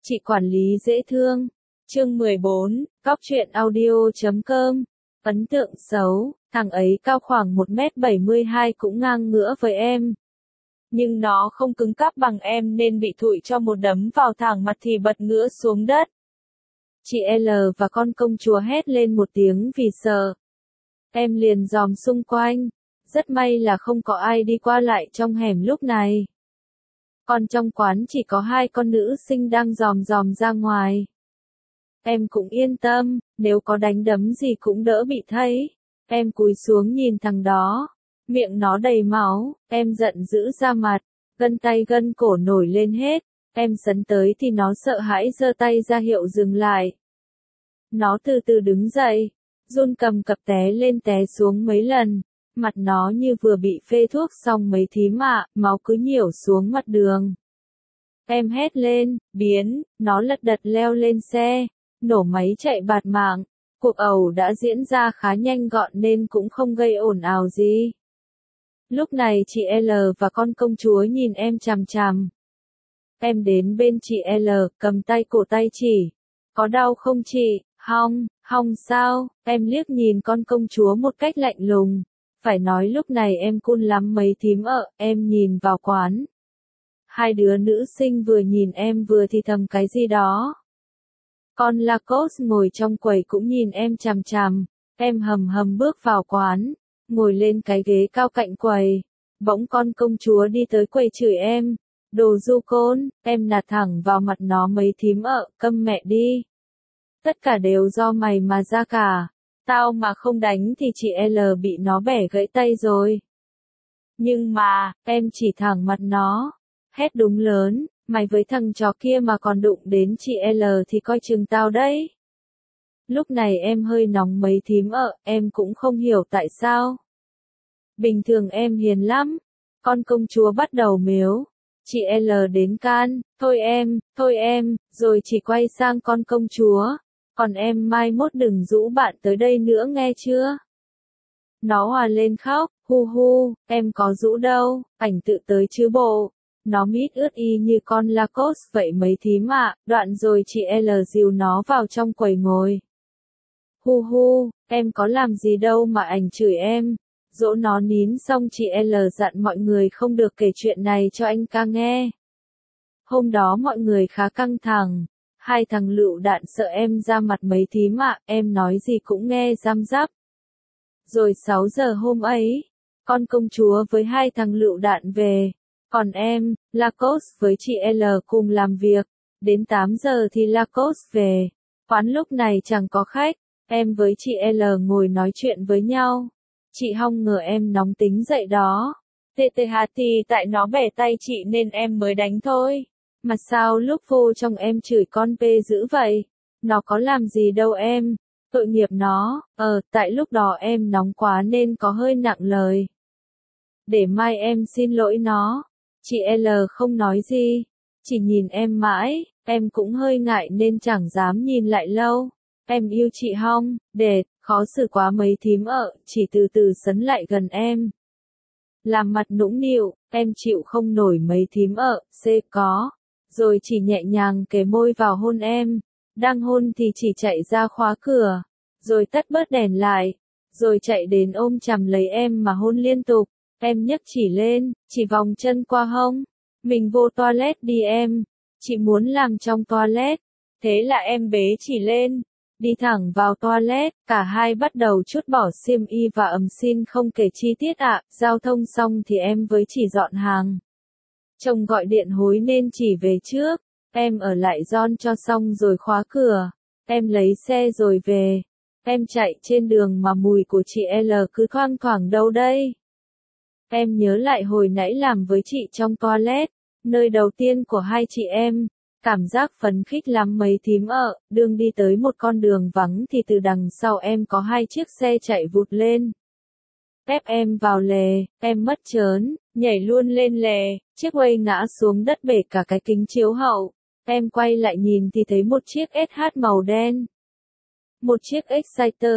Chị quản lý dễ thương. Chương 14, Góc truyện audio.com. Ấn tượng xấu, thằng ấy cao khoảng 1m72 cũng ngang ngửa với em. Nhưng nó không cứng cáp bằng em nên bị thụi cho một đấm vào thẳng mặt thì bật ngửa xuống đất. Chị L và con công chúa hét lên một tiếng vì sợ. Em liền dòm xung quanh. Rất may là không có ai đi qua lại trong hẻm lúc này. Còn trong quán chỉ có hai con nữ sinh đang dòm ra ngoài. Em cũng yên tâm, nếu có đánh đấm gì cũng đỡ bị thấy. Em cúi xuống nhìn thằng đó. Miệng nó đầy máu, em giận dữ ra mặt. Gân tay gân cổ nổi lên hết. Em sấn tới thì nó sợ hãi giơ tay ra hiệu dừng lại. Nó từ từ đứng dậy. Run cầm cập té lên té xuống mấy lần. Mặt nó như vừa bị phê thuốc xong mấy thím ạ, máu cứ nhiểu xuống mặt đường. Em hét lên, biến, nó lật đật leo lên xe, nổ máy chạy bạt mạng. Cuộc ẩu đã diễn ra khá nhanh gọn nên cũng không gây ồn ào gì. Lúc này chị L và con công chúa nhìn em chằm chằm. Em đến bên chị L, cầm tay cổ tay chỉ. Có đau không chị? Hong sao? Em liếc nhìn con công chúa một cách lạnh lùng. Phải nói lúc này em cool lắm mấy thím ạ, em nhìn vào quán. Hai đứa nữ sinh vừa nhìn em vừa thì thầm cái gì đó. Con Lacoste ngồi trong quầy cũng nhìn em chằm chằm. Em hầm bước vào quán, ngồi lên cái ghế cao cạnh quầy. Bỗng con công chúa đi tới quầy chửi em. Đồ du côn, em nạt thẳng vào mặt nó mấy thím ạ, câm mẹ đi. Tất cả đều do mày mà ra cả. Tao mà không đánh thì chị L bị nó bẻ gãy tay rồi. Nhưng mà, em chỉ thẳng mặt nó. Hét đúng lớn, mày với thằng chó kia mà còn đụng đến chị L thì coi chừng tao đấy. Lúc này em hơi nóng mấy thím ạ, em cũng không hiểu tại sao. Bình thường em hiền lắm. Con công chúa bắt đầu mếu. Chị L đến can, thôi em, rồi chỉ quay sang con công chúa. Còn em mai mốt đừng rũ bạn tới đây nữa nghe chưa? Nó hòa lên khóc, hu, em có rũ đâu, ảnh tự tới chứ bộ. Nó mít ướt y như con Lacoste vậy mấy thím ạ, đoạn rồi chị L dìu nó vào trong quầy ngồi. Hu, em có làm gì đâu mà ảnh chửi em. Dỗ nó nín xong chị L dặn mọi người không được kể chuyện này cho anh ca nghe. Hôm đó mọi người khá căng thẳng. Hai thằng lựu đạn sợ em ra mặt mấy thím ạ, em nói gì cũng nghe răm rắp. Rồi 6 giờ hôm ấy, con công chúa với hai thằng lựu đạn về. Còn em, Lacoste với chị L cùng làm việc. Đến 8 giờ thì Lacoste về. Quán lúc này chẳng có khách. Em với chị L ngồi nói chuyện với nhau. Chị Hong ngờ em nóng tính dậy đó. TTH thì tại nó bẻ tay chị nên em mới đánh thôi. Mà sao lúc vô trong em chửi con P dữ vậy? Nó có làm gì đâu em. Tội nghiệp nó. Tại lúc đó em nóng quá nên có hơi nặng lời. Để mai em xin lỗi nó. Chị L không nói gì. Chỉ nhìn em mãi. Em cũng hơi ngại nên chẳng dám nhìn lại lâu. Em yêu chị Hong. Đệt, khó xử quá mấy thím ạ. Chỉ từ từ sấn lại gần em. Làm mặt nũng nịu. Em chịu không nổi mấy thím ạ. Có. Rồi chỉ nhẹ nhàng kề môi vào hôn em. Đang hôn thì chỉ chạy ra khóa cửa. Rồi tắt bớt đèn lại. Rồi chạy đến ôm chầm lấy em mà hôn liên tục. Em nhấc chỉ lên, chỉ vòng chân qua hông. Mình vô toilet đi em. Chị muốn làm trong toilet. Thế là em bế chỉ lên. Đi thẳng vào toilet. Cả hai bắt đầu trút bỏ xiêm y và xin không kể chi tiết ạ. Giao thông xong thì em với chỉ dọn hàng. Chồng gọi điện hối nên chỉ về trước. Em ở lại John cho xong rồi khóa cửa. Em lấy xe rồi về. Em chạy trên đường mà mùi của chị L cứ thoang thoảng đâu đây. Em nhớ lại hồi nãy làm với chị trong toilet. Nơi đầu tiên của hai chị em. Cảm giác phấn khích lắm mấy thím ạ. Đường đi tới một con đường vắng thì từ đằng sau em có hai chiếc xe chạy vụt lên. Ép em vào lề, em mất trớn, nhảy luôn lên lề, chiếc quay ngã xuống đất bể cả cái kính chiếu hậu. Em quay lại nhìn thì thấy một chiếc SH màu đen. Một chiếc Exciter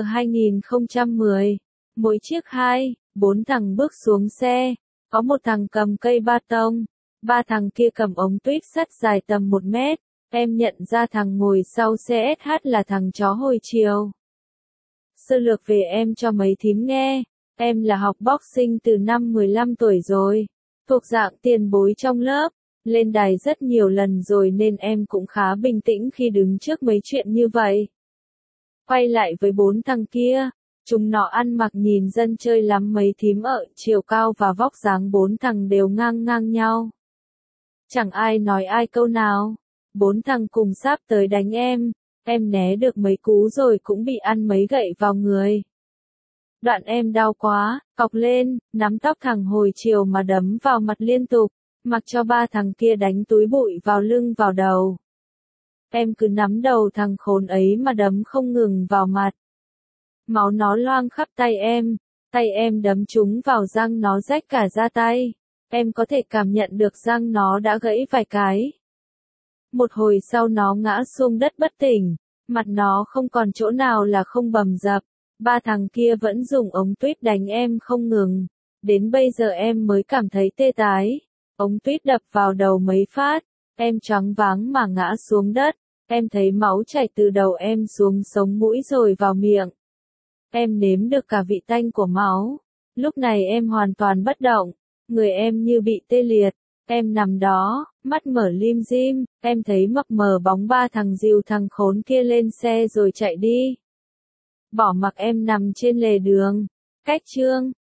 2010. Mỗi chiếc 4 thằng bước xuống xe. Có một thằng cầm cây ba tông. 3 thằng kia cầm ống tuyếp sắt dài tầm 1 mét. Em nhận ra thằng ngồi sau CSH là thằng chó hồi chiều. Sơ lược về em cho mấy thím nghe. Em là học boxing từ năm 15 tuổi rồi. Thuộc dạng tiền bối trong lớp. Lên đài rất nhiều lần rồi nên em cũng khá bình tĩnh khi đứng trước mấy chuyện như vậy. Quay lại với 4 thằng kia. Chúng nó ăn mặc nhìn dân chơi lắm, mấy thím ở chiều cao và vóc dáng 4 thằng đều ngang ngang nhau. Chẳng ai nói ai câu nào. 4 thằng cùng sáp tới đánh em né được mấy cú rồi cũng bị ăn mấy gậy vào người. Đoạn em đau quá, cọc lên, nắm tóc thằng hồi chiều mà đấm vào mặt liên tục, mặc cho 3 thằng kia đánh túi bụi vào lưng vào đầu. Em cứ nắm đầu thằng khốn ấy mà đấm không ngừng vào mặt. Máu nó loang khắp tay em đấm trúng vào răng nó rách cả da tay. Em có thể cảm nhận được răng nó đã gãy vài cái. Một hồi sau nó ngã xuống đất bất tỉnh, mặt nó không còn chỗ nào là không bầm dập. 3 thằng kia vẫn dùng ống tuyết đánh em không ngừng. Đến bây giờ em mới cảm thấy tê tái. Ống tuyết đập vào đầu mấy phát, em choáng váng mà ngã xuống đất. Em thấy máu chảy từ đầu em xuống sống mũi rồi vào miệng. Em nếm được cả vị tanh của máu. Lúc này em hoàn toàn bất động, người em như bị tê liệt. Em nằm đó, mắt mở lim dim, em thấy mập mờ bóng 3 thằng dìu thằng khốn kia lên xe rồi chạy đi. Bỏ mặc em nằm trên lề đường. Cách chương